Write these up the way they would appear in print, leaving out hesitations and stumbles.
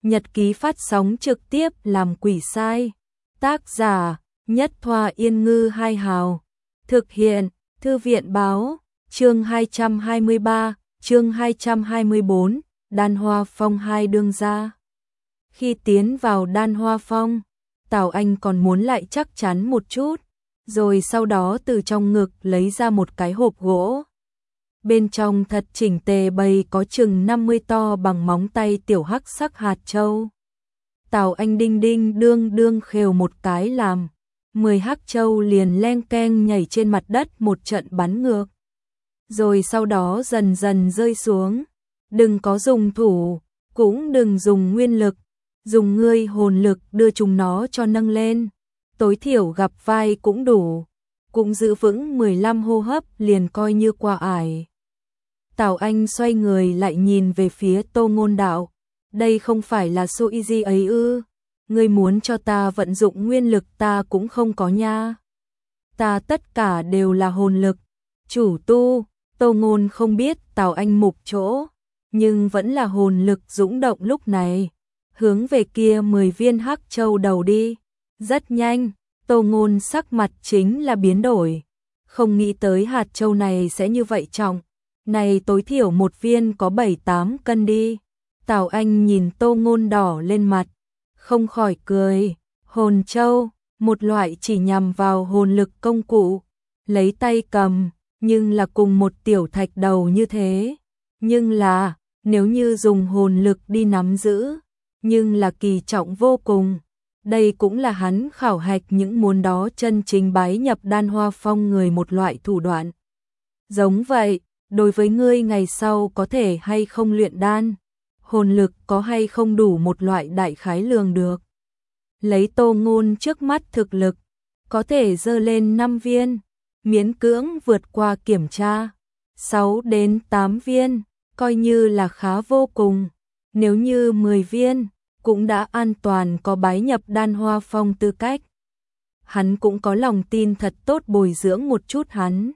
Nhật ký phát sóng trực tiếp làm quỷ sai. Tác giả Nhất Thoa Yên Ngư Hai Hào. Thực hiện Thư viện Báo. Chương 223, chương 224, Đan Hoa Phong hai đương gia. Khi tiến vào Đan Hoa Phong, Tào Anh còn muốn lại chắc chắn một chút, rồi sau đó từ trong ngực lấy ra một cái hộp gỗ. Bên trong thật chỉnh tề bày có chừng 50 to bằng móng tay tiểu hắc sắc hạt châu. Tào Anh đinh đinh đương đương khều một cái làm 10 hắc châu liền leng keng nhảy trên mặt đất một trận bắn ngược. Rồi sau đó dần dần rơi xuống. Đừng có dùng thủ, cũng đừng dùng nguyên lực, dùng ngươi hồn lực đưa chúng nó cho nâng lên. Tối thiểu gặp vai cũng đủ, cũng giữ vững 15 hô hấp liền coi như qua ải. Tào Anh xoay người lại nhìn về phía Tô Ngôn Đạo. Đây không phải là so easy ấy ư? Ngươi muốn cho ta vận dụng nguyên lực ta cũng không có nha. Ta tất cả đều là hồn lực. Chủ tu, Tô Ngôn không biết Tào Anh mục chỗ, nhưng vẫn là hồn lực dũng động lúc này. Hướng về kia 10 viên hắc châu đầu đi. Rất nhanh, Tô Ngôn sắc mặt chính là biến đổi. Không nghĩ tới hạt châu này sẽ như vậy trọng. Này tối thiểu một viên có 7-8 cân đi. Tào Anh nhìn Tô Ngôn đỏ lên mặt, không khỏi cười. Hồn châu, một loại chỉ nhằm vào hồn lực công cụ, lấy tay cầm, nhưng là cùng một tiểu thạch đầu như thế. Nhưng là, nếu như dùng hồn lực đi nắm giữ, nhưng là kỳ trọng vô cùng. Đây cũng là hắn khảo hạch những muốn đó chân chính bái nhập Đan Hoa Phong người một loại thủ đoạn. Giống vậy, đối với ngươi ngày sau có thể hay không luyện đan, hồn lực có hay không đủ một loại đại khái lường được. Lấy Tô Ngôn trước mắt thực lực, có thể dơ lên 5 viên, miễn cưỡng vượt qua kiểm tra. 6 đến 8 viên, coi như là khá vô cùng. Nếu như 10 viên, cũng đã an toàn có bái nhập Đan Hoa Phong tư cách. Hắn cũng có lòng tin thật tốt bồi dưỡng một chút hắn.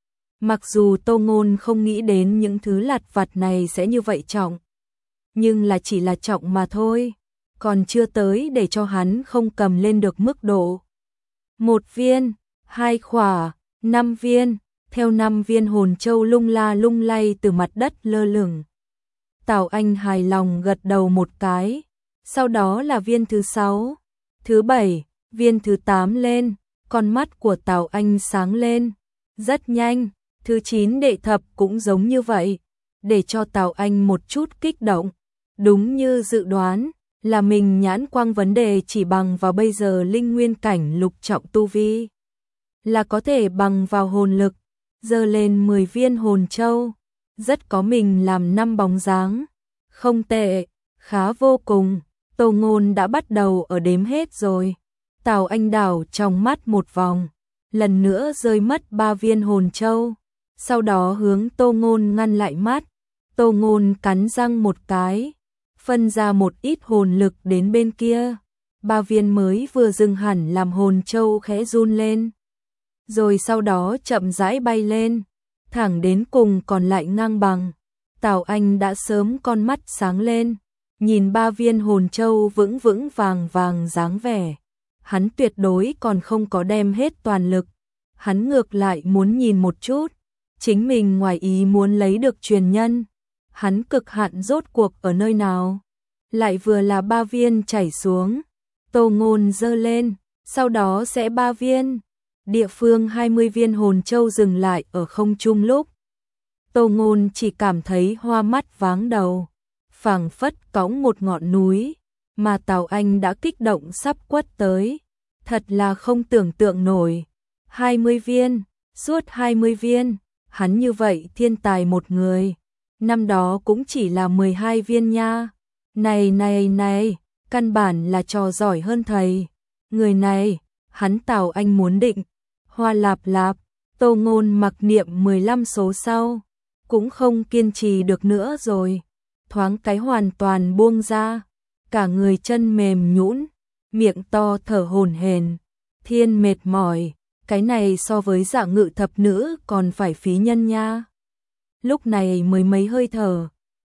Mặc dù Tô Ngôn không nghĩ đến những thứ lặt vặt này sẽ như vậy trọng, nhưng là chỉ là trọng mà thôi, còn chưa tới để cho hắn không cầm lên được mức độ. 1 viên, 2 khỏa, 5 viên, theo 5 viên hồn châu lung la lung lay từ mặt đất lơ lửng. Tào Anh hài lòng gật đầu một cái, sau đó là viên thứ 6, thứ 7, viên thứ 8 lên, con mắt của Tào Anh sáng lên. Rất nhanh, thứ 9 đệ thập cũng giống như vậy, để cho Tào Anh một chút kích động. Đúng như dự đoán, là mình nhãn quang vấn đề chỉ bằng vào bây giờ linh nguyên cảnh lục trọng tu vi, là có thể bằng vào hồn lực, dơ lên 10 viên hồn châu, rất có mình làm 5 bóng dáng. Không tệ, khá vô cùng. Tô Ngôn đã bắt đầu ở đếm hết rồi. Tào Anh đảo trong mắt một vòng, lần nữa rơi mất 3 viên hồn châu, sau đó hướng Tô Ngôn ngăn lại mắt. Tô Ngôn cắn răng một cái, phân ra một ít hồn lực đến bên kia. 3 viên mới vừa dừng hẳn làm hồn châu khẽ run lên, rồi sau đó chậm rãi bay lên, thẳng đến cùng còn lại ngang bằng. Tào Anh đã sớm con mắt sáng lên, nhìn 3 viên hồn châu vững vững vàng vàng dáng vẻ. Hắn tuyệt đối còn không có đem hết toàn lực, hắn ngược lại muốn nhìn một chút, chính mình ngoài ý muốn lấy được truyền nhân, hắn cực hạn rốt cuộc ở nơi nào. Lại vừa là 3 viên chảy xuống, Tô Ngôn dơ lên, sau đó sẽ 3 viên. Địa phương 20 viên hồn châu dừng lại ở không trung lúc. Tô Ngôn chỉ cảm thấy hoa mắt váng đầu, phảng phất cõng một ngọn núi, mà Tào Anh đã kích động sắp quất tới. Thật là không tưởng tượng nổi. 20 viên, suốt 20 viên, hắn như vậy thiên tài một người. Năm đó cũng chỉ là 12 viên nha. Này, căn bản là trò giỏi hơn thầy. Người này, hắn Tào Anh muốn định. Hoa lạp lạp, Tô Ngôn mặc niệm 15 số sau, cũng không kiên trì được nữa rồi. Thoáng cái hoàn toàn buông ra, cả người chân mềm nhũn, miệng to thở hổn hển, thiên mệt mỏi, cái này so với Dạ Ngự thập nữ còn phải phí nhân nha. Lúc này mới mấy hơi thở,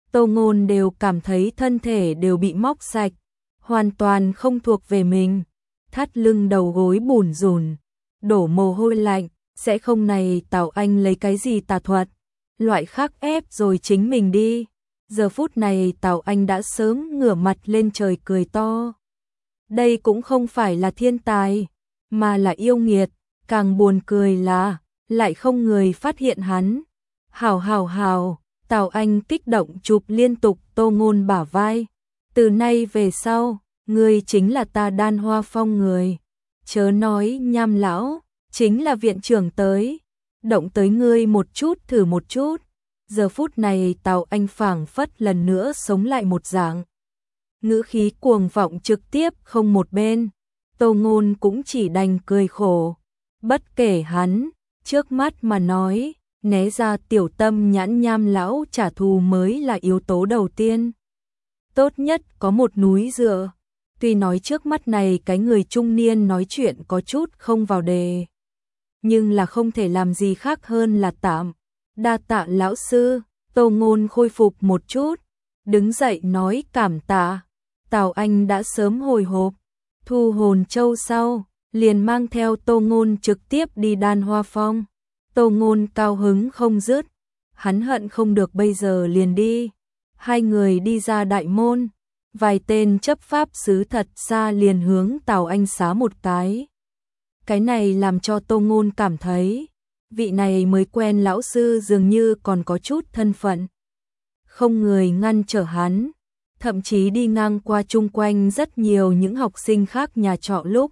Tô Ngôn đều cảm thấy thân thể đều bị móc sạch, hoàn toàn không thuộc về mình. Thắt lưng đầu gối bủn rủn, đổ mồ hôi lạnh, sẽ không này Tào Anh lấy cái gì tà thuật, loại khắc ép rồi chính mình đi. Giờ phút này Tào Anh đã sớm ngửa mặt lên trời cười to. Đây cũng không phải là thiên tài, mà là yêu nghiệt, càng buồn cười là lại không người phát hiện hắn. Hảo hảo hảo, Tào Anh kích động chụp liên tục Tô Ngôn bả vai. Từ nay về sau, ngươi chính là ta Đan Hoa Phong người. Chớ nói Nham lão, chính là viện trưởng tới, động tới ngươi một chút thử một chút. Giờ phút này Tào Anh phảng phất lần nữa sống lại một dạng. Ngữ khí cuồng vọng trực tiếp không một bên. Tô Ngôn cũng chỉ đành cười khổ. Bất kể hắn, trước mắt mà nói, né ra tiểu tâm nhãn Nham lão trả thù mới là yếu tố đầu tiên. Tốt nhất có một núi dựa. Tuy nói trước mắt này cái người trung niên nói chuyện có chút không vào đề, nhưng là không thể làm gì khác hơn là tạm. Đa tạ lão sư. Tô Ngôn khôi phục một chút, đứng dậy nói cảm tạ. Tào Anh đã sớm hồi hộp, thu hồn châu sau, liền mang theo Tô Ngôn trực tiếp đi Đan Hoa Phong. Tô Ngôn cao hứng không dứt, hắn hận không được bây giờ liền đi. Hai người đi ra đại môn, vài tên chấp pháp sứ thật xa liền hướng Tào Anh xá một cái. Cái này làm cho Tô Ngôn cảm thấy, vị này mới quen lão sư dường như còn có chút thân phận. Không người ngăn trở hắn, thậm chí đi ngang qua chung quanh rất nhiều những học sinh khác nhà trọ lúc.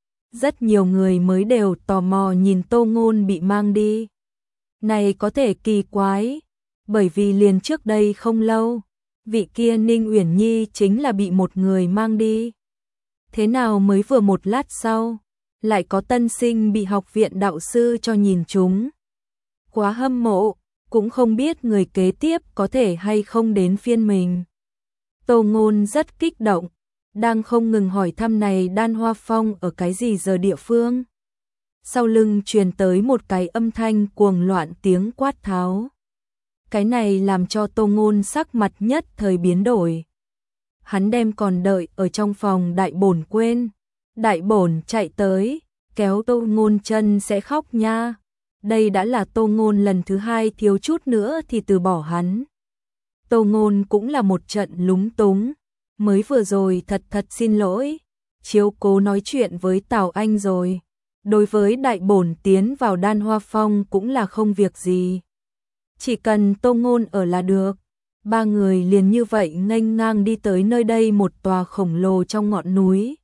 Rất nhiều người mới đều tò mò nhìn Tô Ngôn bị mang đi. Này có thể kỳ quái, bởi vì liền trước đây không lâu, vị kia Ninh Uyển Nhi chính là bị một người mang đi. Thế nào mới vừa một lát sau, lại có tân sinh bị học viện đạo sư cho nhìn chúng. Quá hâm mộ, cũng không biết người kế tiếp có thể hay không đến phiên mình. Tô Ngôn rất kích động, đang không ngừng hỏi thăm này Đan Hoa Phong ở cái gì giờ địa phương. Sau lưng truyền tới một cái âm thanh cuồng loạn tiếng quát tháo. Cái này làm cho Tô Ngôn sắc mặt nhất thời biến đổi. Hắn đem còn đợi ở trong phòng đại bổn quên. Đại bổn chạy tới, kéo Tô Ngôn chân sẽ khóc nha. Đây đã là Tô Ngôn lần thứ hai thiếu chút nữa thì từ bỏ hắn. Tô Ngôn cũng là một trận lúng túng. Mới vừa rồi thật xin lỗi, chiếu cố nói chuyện với Tào Anh rồi. Đối với đại bổn tiến vào Đan Hoa Phong cũng là không việc gì. Chỉ cần Tô Ngôn ở là được. Ba người liền như vậy nghênh ngang đi tới nơi đây một tòa khổng lồ trong ngọn núi.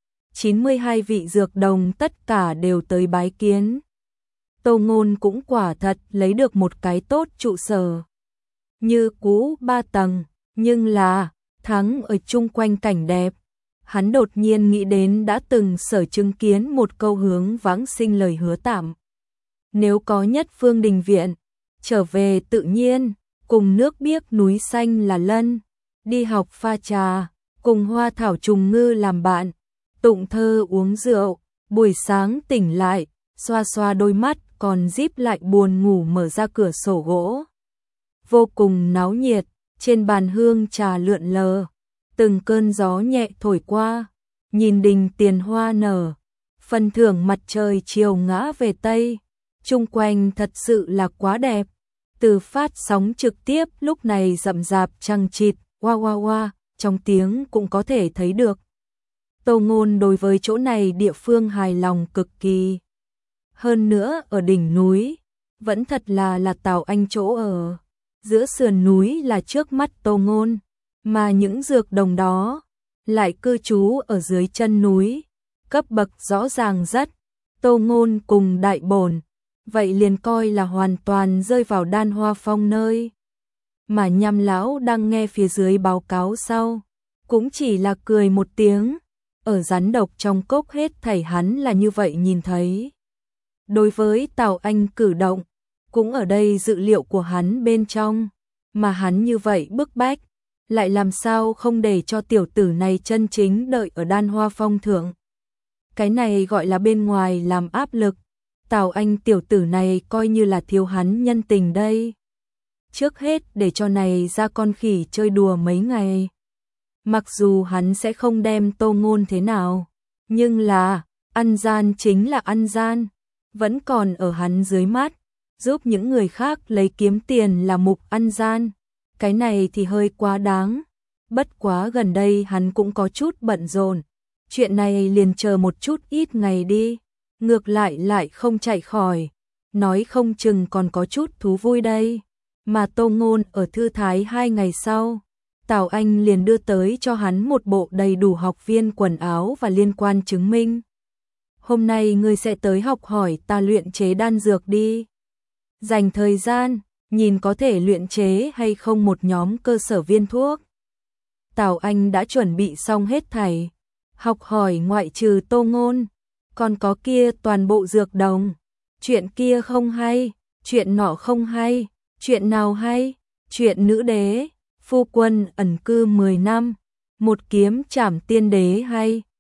92 vị dược đồng tất cả đều tới bái kiến. Tô Ngôn cũng quả thật lấy được một cái tốt trụ sở. Như cũ 3 tầng, nhưng là thắng ở chung quanh cảnh đẹp. Hắn đột nhiên nghĩ đến đã từng sở chứng kiến một câu hướng vãng sinh lời hứa tạm. Nếu có nhất phương đình viện, trở về tự nhiên, cùng nước biếc núi xanh là lân, đi học pha trà, cùng hoa thảo trùng ngư làm bạn, tụng thơ uống rượu, buổi sáng tỉnh lại, xoa xoa đôi mắt còn díp lại buồn ngủ mở ra cửa sổ gỗ. Vô cùng náo nhiệt, trên bàn hương trà lượn lờ, từng cơn gió nhẹ thổi qua, nhìn đình tiền hoa nở, phần thưởng mặt trời chiều ngã về Tây, chung quanh thật sự là quá đẹp. Từ phát sóng trực tiếp lúc này rậm rạp chằng chịt, oa oa oa, trong tiếng cũng có thể thấy được. Tô Ngôn đối với chỗ này địa phương hài lòng cực kỳ. Hơn nữa ở đỉnh núi, vẫn thật là Tào Anh chỗ ở. Giữa sườn núi là trước mắt Tô Ngôn, mà những dược đồng đó lại cư trú ở dưới chân núi, cấp bậc rõ ràng rất. Tô Ngôn cùng đại bổn, vậy liền coi là hoàn toàn rơi vào Đan Hoa Phong nơi. Mà Nham lão đang nghe phía dưới báo cáo sau, cũng chỉ là cười một tiếng, ở rắn độc trong cốc hết thảy hắn là như vậy nhìn thấy. Đối với Tào Anh cử động, cũng ở đây dự liệu của hắn bên trong, mà hắn như vậy bức bách, lại làm sao không để cho tiểu tử này chân chính đợi ở Đan Hoa Phong thượng. Cái này gọi là bên ngoài làm áp lực, Tào Anh tiểu tử này coi như là thiếu hắn nhân tình đây. trước hết để cho này ra con khỉ chơi đùa mấy ngày. Mặc dù hắn sẽ không đem Tô Ngôn thế nào, nhưng là, ăn gian chính là ăn gian, vẫn còn ở hắn dưới mắt, giúp những người khác lấy kiếm tiền là mục ăn gian. Cái này thì hơi quá đáng. Bất quá gần đây hắn cũng có chút bận rộn. Chuyện này liền chờ một chút ít ngày đi. Ngược lại không chạy khỏi. Nói không chừng còn có chút thú vui đây. Mà Tô Ngôn ở thư thái 2 ngày sau, Tào Anh liền đưa tới cho hắn một bộ đầy đủ học viên quần áo và liên quan chứng minh. Hôm nay ngươi sẽ tới học hỏi ta luyện chế đan dược đi. Dành thời gian, nhìn có thể luyện chế hay không một nhóm cơ sở viên thuốc. Tào Anh đã chuẩn bị xong hết thảy. Học hỏi ngoại trừ Tô Ngôn, còn có kia toàn bộ dược đồng. Chuyện kia không hay, chuyện nọ không hay, chuyện nào hay, chuyện nữ đế, phu quân ẩn cư 10 năm, một kiếm trảm tiên đế hay.